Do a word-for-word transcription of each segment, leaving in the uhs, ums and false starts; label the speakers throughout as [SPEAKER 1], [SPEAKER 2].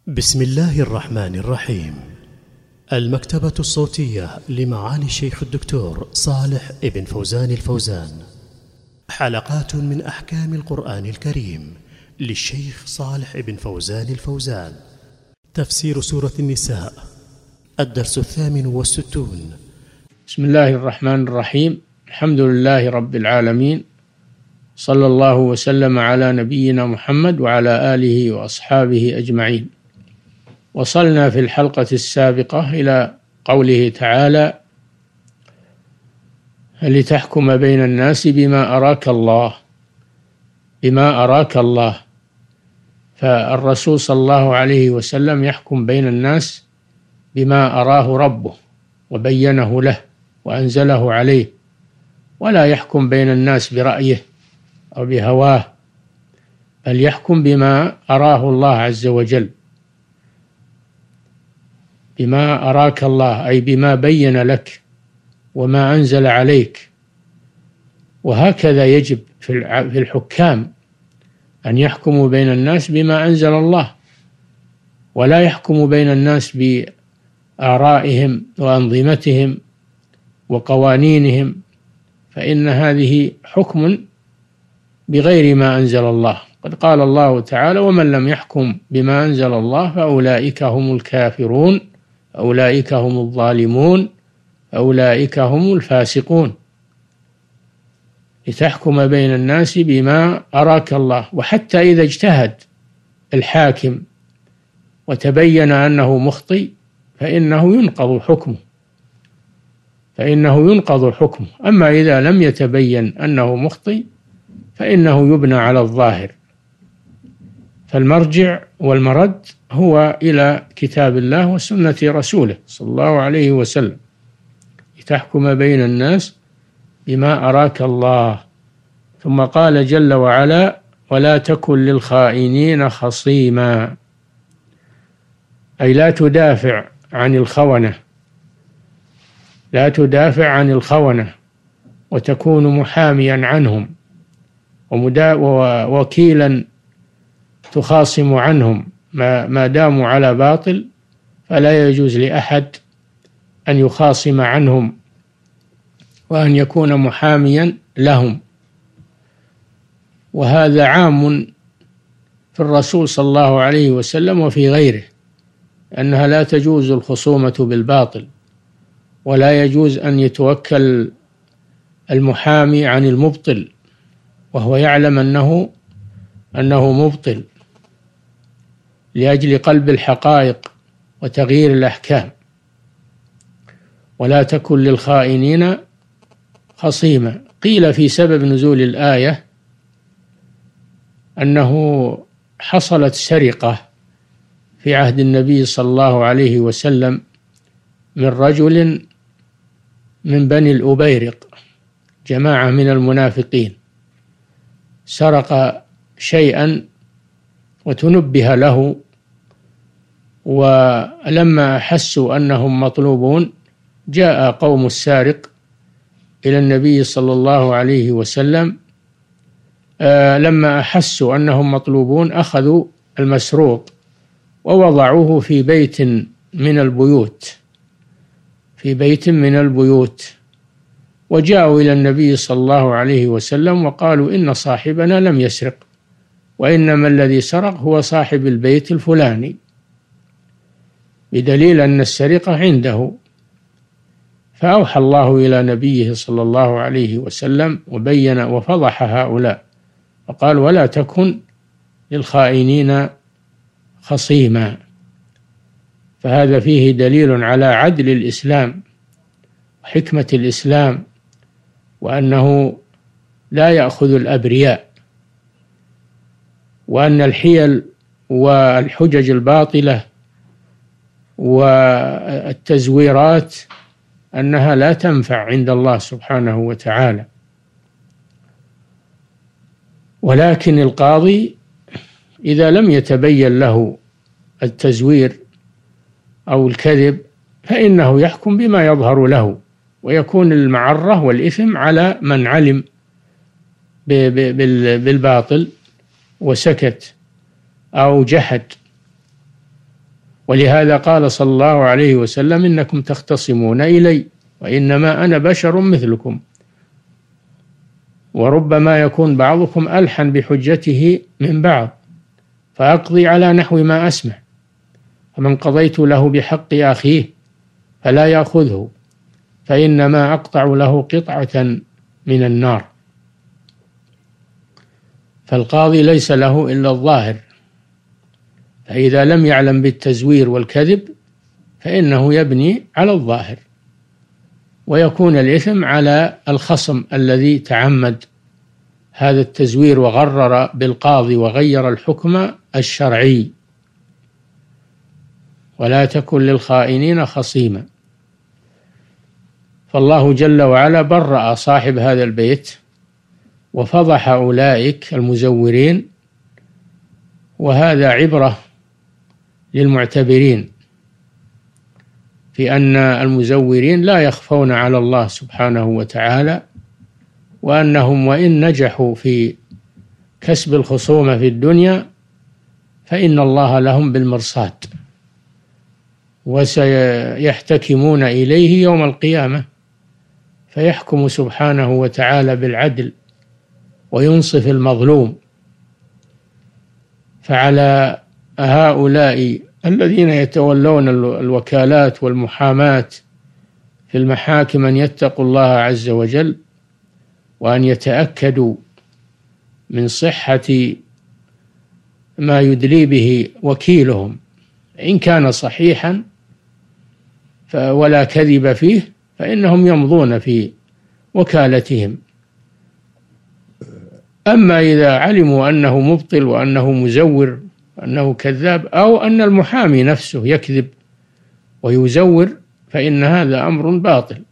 [SPEAKER 1] بسم الله الرحمن الرحيم. المكتبة الصوتية لمعالي الشيخ الدكتور صالح ابن فوزان الفوزان، حلقات من أحكام القرآن الكريم للشيخ صالح ابن فوزان الفوزان. تفسير سورة النساء، الدرس الثامن والستون.
[SPEAKER 2] بسم الله الرحمن الرحيم. الحمد لله رب العالمين، صلى الله وسلم على نبينا محمد وعلى آله وأصحابه أجمعين. وصلنا في الحلقة السابقة إلى قوله تعالى: لتحكم بين الناس بما أراك الله. بما أراك الله، فالرسول صلى الله عليه وسلم يحكم بين الناس بما أراه ربه وبينه له وأنزله عليه، ولا يحكم بين الناس برأيه أو بهواه، بل يحكم بما أراه الله عز وجل. بما أراك الله أي بما بين لك وما أنزل عليك. وهكذا يجب في الحكام أن يحكموا بين الناس بما أنزل الله، ولا يحكموا بين الناس بآرائهم وأنظمتهم وقوانينهم، فإن هذه حكم بغير ما أنزل الله. قد قال الله تعالى: ومن لم يحكم بما أنزل الله فأولئك هم الكافرون، أولئك هم الظالمون، أولئك هم الفاسقون. لتحكم بين الناس بما أراك الله. وحتى إذا اجتهد الحاكم وتبين أنه مخطئ فإنه ينقض حكمه فإنه ينقض حكمه أما إذا لم يتبين أنه مخطئ فإنه يبنى على الظاهر. فالمرجع والمرد هو إلى كتاب الله وسنة رسوله صلى الله عليه وسلم. لتحكم بين الناس بما أراك الله. ثم قال جل وعلا: ولا تكن للخائنين خصيما، أي لا تدافع عن الخونة، لا تدافع عن الخونة وتكون محاميا عنهم ووكيلا تخاصم عنهم ما داموا على باطل، فلا يجوز لأحد أن يخاصم عنهم وأن يكون محاميا لهم. وهذا عام في الرسول صلى الله عليه وسلم وفي غيره، أنها لا تجوز الخصومة بالباطل، ولا يجوز أن يتوكل المحامي عن المبطل وهو يعلم أنه أنه مبطل، لأجل قلب الحقائق وتغيير الأحكام. ولا تكن للخائنين خصيما. قيل في سبب نزول الآية أنه حصلت سرقة في عهد النبي صلى الله عليه وسلم من رجل من بني الأبيرق، جماعة من المنافقين، سرق شيئا وتنبه له، ولما حسوا أنهم مطلوبون جاء قوم السارق إلى النبي صلى الله عليه وسلم. آه لما أحسوا أنهم مطلوبون أخذوا المسروق ووضعوه في بيت من البيوت في بيت من البيوت وجاءوا إلى النبي صلى الله عليه وسلم وقالوا: إن صاحبنا لم يسرق، وإنما الذي سرق هو صاحب البيت الفلاني، بدليل أن السرقة عنده. فأوحى الله إلى نبيه صلى الله عليه وسلم وبين وفضح هؤلاء، وقال: ولا تكن للخائنين خصيما. فهذا فيه دليل على عدل الإسلام وحكمة الإسلام، وأنه لا يأخذ الأبرياء، وأن الحيل والحجج الباطلة والتزويرات أنها لا تنفع عند الله سبحانه وتعالى. ولكن القاضي إذا لم يتبين له التزوير أو الكذب فإنه يحكم بما يظهر له، ويكون المعرة والإثم على من علم بالباطل وسكت أو جحد. ولهذا قال صلى الله عليه وسلم: إنكم تختصمون إلي وإنما أنا بشر مثلكم، وربما يكون بعضكم ألحن بحجته من بعض، فأقضي على نحو ما أسمع، فمن قضيت له بحق أخيه فلا يأخذه، فإنما أقطع له قطعة من النار. فالقاضي ليس له إلا الظاهر، فإذا لم يعلم بالتزوير والكذب فإنه يبني على الظاهر، ويكون الإثم على الخصم الذي تعمد هذا التزوير وغرر بالقاضي وغير الحكم الشرعي. ولا تكن للخائنين خصيما. فالله جل وعلا برأ صاحب هذا البيت وفضح أولئك المزورين، وهذا عبرة للمعتبرين في أن المزورين لا يخفون على الله سبحانه وتعالى، وأنهم وإن نجحوا في كسب الخصومة في الدنيا فإن الله لهم بالمرصاد، وسيحتكمون إليه يوم القيامة فيحكم سبحانه وتعالى بالعدل وينصف المظلوم. فعلى هؤلاء الذين يتولون الوكالات والمحاماة في المحاكم أن يتقوا الله عز وجل، وأن يتأكدوا من صحة ما يدلي به وكيلهم، إن كان صحيحا ولا كذب فيه فإنهم يمضون في وكالتهم. أما إذا علموا أنه مبطل وأنه مزور وأنه كذاب، أو أن المحامي نفسه يكذب ويزور، فإن هذا أمر باطل.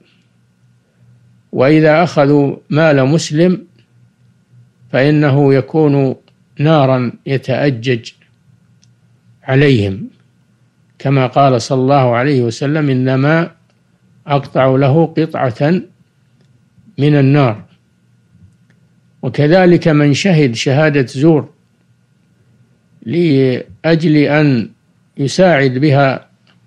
[SPEAKER 2] وإذا أخذوا مال مسلم فإنه يكون نارا يتأجج عليهم، كما قال صلى الله عليه وسلم: إنما أقطع له قطعة من النار. وكذلك من شهد شهادة زور لأجل أن يساعد بها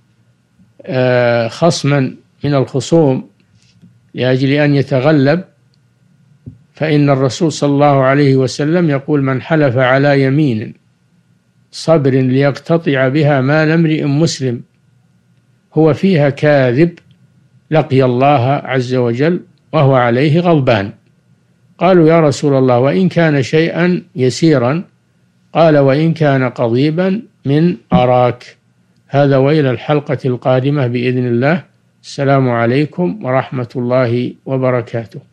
[SPEAKER 2] خصما من الخصوم لأجل أن يتغلب، فإن الرسول صلى الله عليه وسلم يقول: من حلف على يمين صبر ليقتطع بها مال امرئ مسلم هو فيها كاذب لقي الله عز وجل وهو عليه غضبان. قالوا: يا رسول الله، وإن كان شيئا يسيرا؟ قال: وإن كان قضيبا من أراك. هذا، وإلى الحلقة القادمة بإذن الله. السلام عليكم ورحمة الله وبركاته.